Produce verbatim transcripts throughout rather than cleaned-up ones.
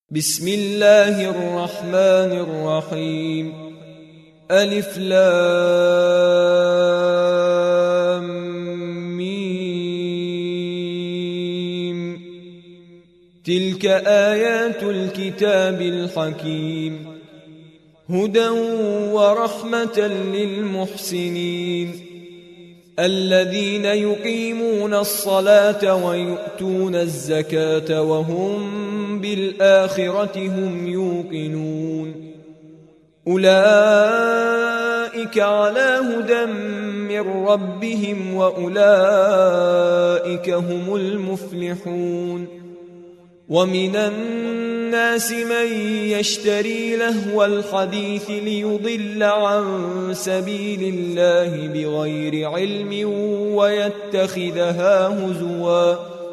بسم الله الرحمن الرحيم. ألف لام ميم. تلك آيات الكتاب الحكيم، هدى ورحمة للمحسنين الذين يقيمون الصلاة ويؤتون الزكاة وهم بالآخرة هم يوقنون. أولئك على هدى من ربهم وأولئك هم المفلحون. ومن الناس من يشتري لهو الحديث ليضل عن سبيل الله بغير علم ويتخذها هزوا،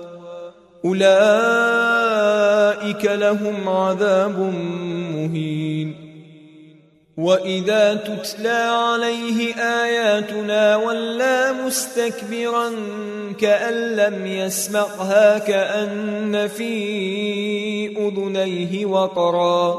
أولئك لهم عذاب مهين. وإذا تتلى عليه آياتنا ولى مستكبرا كأن لم يسمعها كأن في أذنيه وقرا،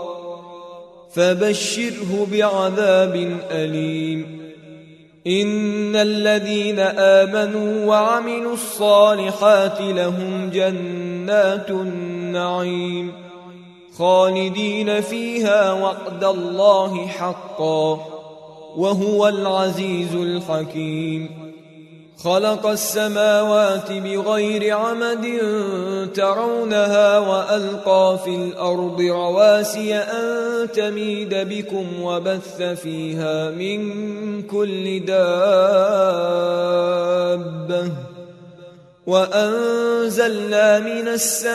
فبشره بعذاب أليم. إن الذين آمنوا وعملوا الصالحات لهم جنات النعيم خالدين فيها وعد الله حقا وهو العزيز الحكيم. خلق السماوات بغير عمد ترونها وألقى في الأرض رواسي أن تميد بكم وبث فيها من كل دابة وأنزلنا من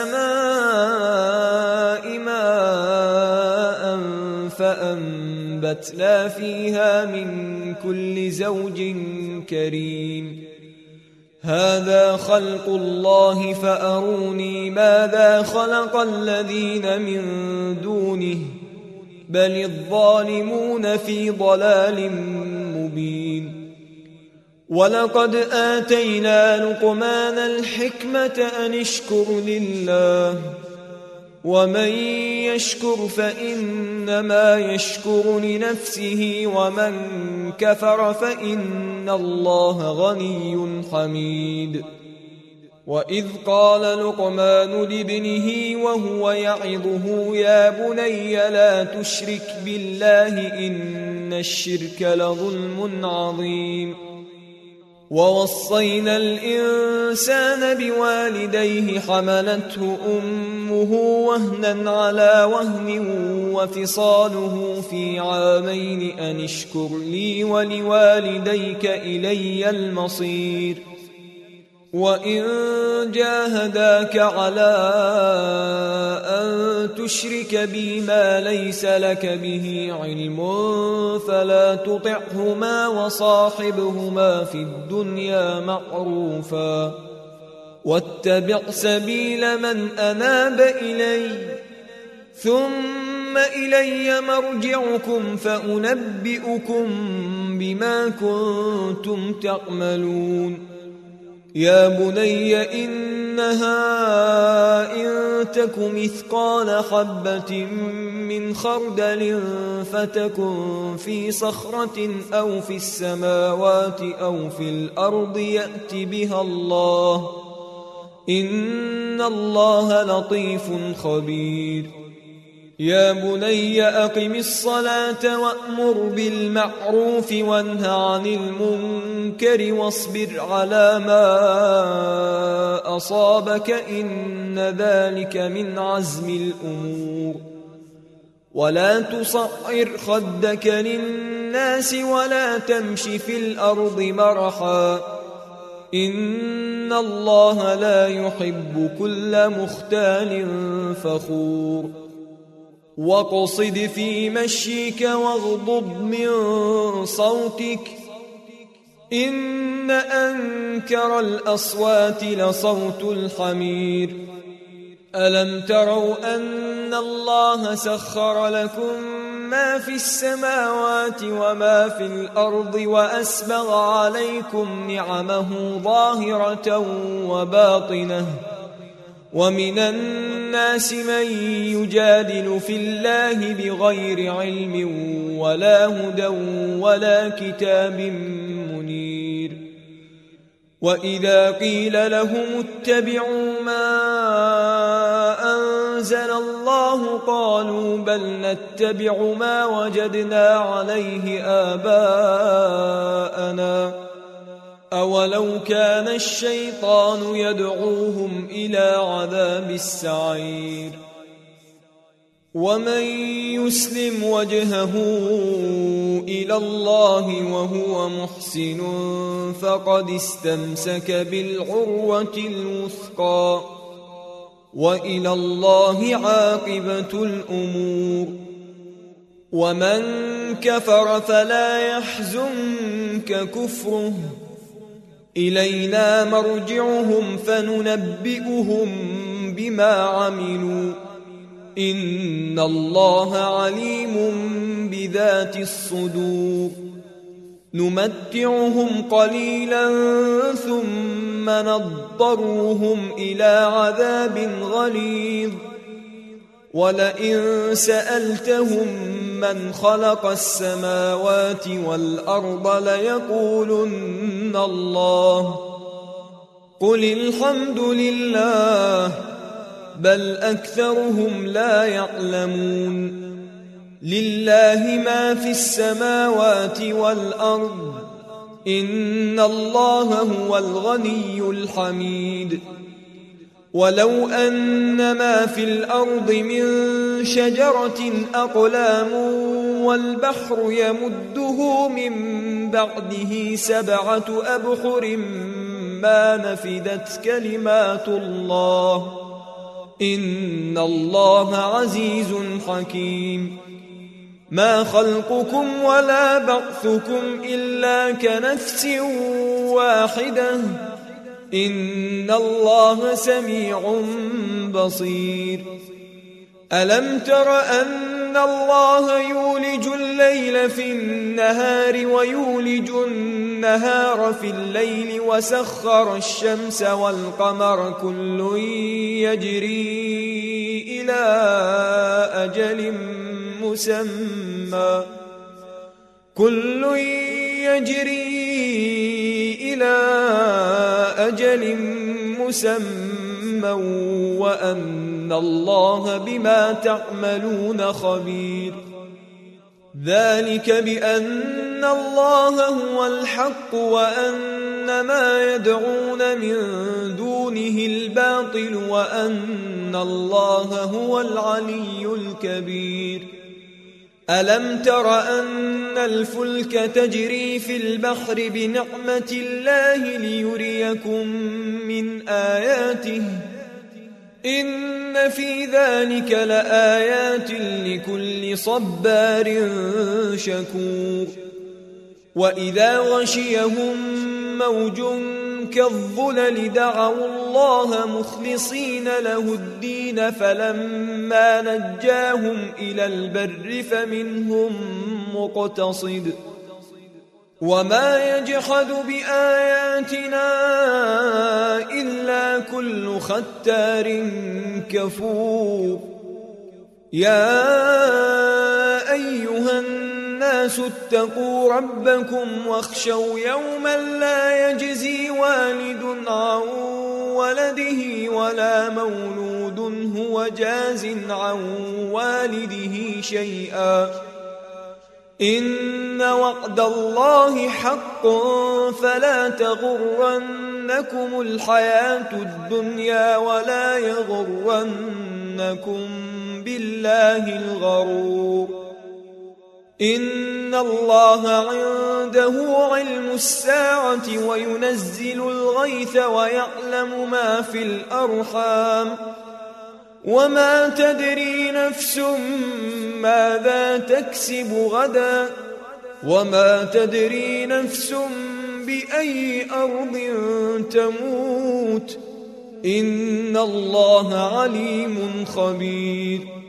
السماء ماء فأنبتنا فيها من كل زوج كريم. هذا خلق الله فأروني ماذا خلق الذين من دونه بل الظالمون في ضلال مبين. ولقد آتينا لقمان الحكمة أن اشكر لله ومن يشكر فإنما يشكر لنفسه ومن كفر فإن الله غني حميد. وإذ قال لقمان لابنه وهو يعظه يا بني لا تشرك بالله إن الشرك لظلم عظيم. ووصينا الإنسان بوالديه حملته أمه وهنا على وهن وفصاله في عامين أن اشكر لي ولوالديك إلي المصير. وإن جاهداك على أن تشرك بي ما ليس لك به علم فلا تطعهما وصاحبهما في الدنيا معروفا واتبع سبيل من أناب إلي ثم إلي مرجعكم فأنبئكم بما كنتم تعملون. يا بني إنها إن تك مثقال حبة من خردل فتكن في صخرة أو في السماوات أو في الأرض يأت بها الله إن الله لطيف خبير. يا بني أقم الصلاة وأمر بالمعروف وانه عن المنكر واصبر على ما أصابك إن ذلك من عزم الأمور. ولا تصعر خدك للناس ولا تمش في الأرض مرحا إن الله لا يحب كل مختال فخور. واقصد في مشيك واغضض من صوتك إن أنكر الأصوات لصوت الحمير. ألم تروا أن الله سخر لكم ما في السماوات وما في الأرض وأسبغ عليكم نعمه ظاهرة وباطنة ومن الناس من يجادل في الله بغير علم ولا هدى ولا كتاب منير. وإذا قيل لهم اتبعوا ما أنزل الله قالوا بل نتبع ما وجدنا عليه آباءنا أولو كان الشيطان يدعوهم إلى عذاب السعير. ومن يسلم وجهه إلى الله وهو محسن فقد استمسك بالعروة الوثقى وإلى الله عاقبة الأمور. ومن كفر فلا يحزنك كفره إلينا مرجعهم فننبئهم بما عملوا إن الله عليم بذات الصدور. نمتعهم قليلا ثم نضطرهم إلى عذاب غليظ ولئن سألتهم من خلق السماوات والأرض ليقولن الله قل الحمد لله بل أكثرهم لا يعلمون. لله ما في السماوات والأرض إن الله هو الغني الحميد. ولو أن ما في الأرض من شجرة أقلام والبحر يمده من بعده سبعة أبحر ما نفدت كلمات الله إن الله عزيز حكيم. ما خلقكم ولا بعثكم إلا كنفس واحدة إن الله سميع بصير. ألم تر أن الله يولج الليل في النهار ويولج النهار في الليل وسخر الشمس والقمر كل يجري إلى أجل مسمى كل يجري إلى أجل مسمى وأن الله بما تعملون خبير. ذلك بأن الله هو الحق وأن ما يدعون من دونه الباطل وأن الله هو العلي الكبير. ألم تر أن الفلك تجري في البحر بنعمة الله ليريكم من آياته إن في ذلك لآيات لكل صبار شكور. وإذا غشيهم موج كالظلل دعوا الله مخلصين له الدين فلما نجاهم إلى البر فمنهم مقتصد وما يجحد بآياتنا إلا كل ختار كفور. يا أيها الناس اتقوا ربكم واخشوا يوما لا يجزي والد عن ولده ولا مولود هو جاز عن والده شيئا إن وعد الله حق فلا تغرنكم الحياة الدنيا ولا يغرنكم بالله الغرور. إن الله عنده علم الساعة وينزل الغيث ويعلم ما في الأرحام وما تدري نفس ماذا تكسب غدا وما تدري نفس بأي أرض تموت إن الله عليم خبير.